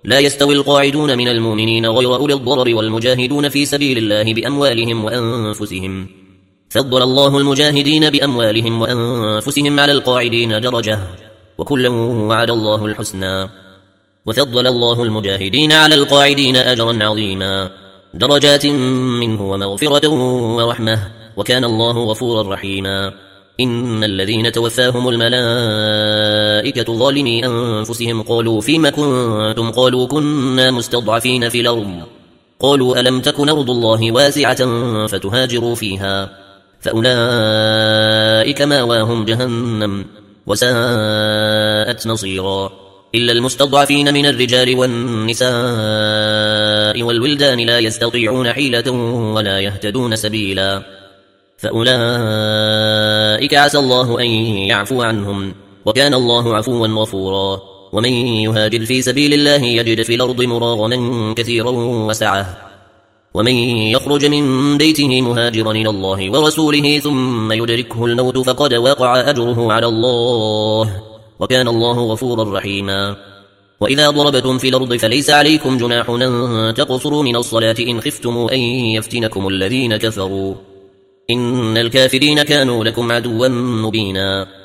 لا يستوي القاعدون من المؤمنين غير أولي الضرر والمجاهدون في سبيل الله بأموالهم وأنفسهم. فضل الله المجاهدين بأموالهم وأنفسهم على القاعدين درجة، وكلا وعد الله الحسنى. وفضل الله المجاهدين على القاعدين أجرا عظيما، درجات منه ومغفرة ورحمة، وكان الله غفورا رحيما. إن الذين توفاهم الملائكة ظالمي أنفسهم قالوا فيما كنتم؟ قالوا كنا مستضعفين في الأرض. قالوا ألم تكن أرض الله واسعة فتهاجروا فيها؟ فأولئك ماواهم جهنم وساءت مصيرا. إلا المستضعفين من الرجال والنساء والولدان لا يستطيعون حيلة ولا يهتدون سبيلا، فأولئك عسى الله أن يعفو عنهم، وكان الله عفوا غفورا. ومن يهاجر في سبيل الله يجد في الأرض مراغما كثيرا وسعة، ومن يخرج من بيته مهاجرا إلى الله ورسوله ثم يدركه الموت فقد وقع أجره على الله، وكان الله غفورا رحيما. وإذا ضربتم في الأرض فليس عليكم جناح أن تقصروا من الصلاة إن خفتم أن يفتنكم الذين كفروا، إن الكافرين كانوا لكم عدوا مبينا.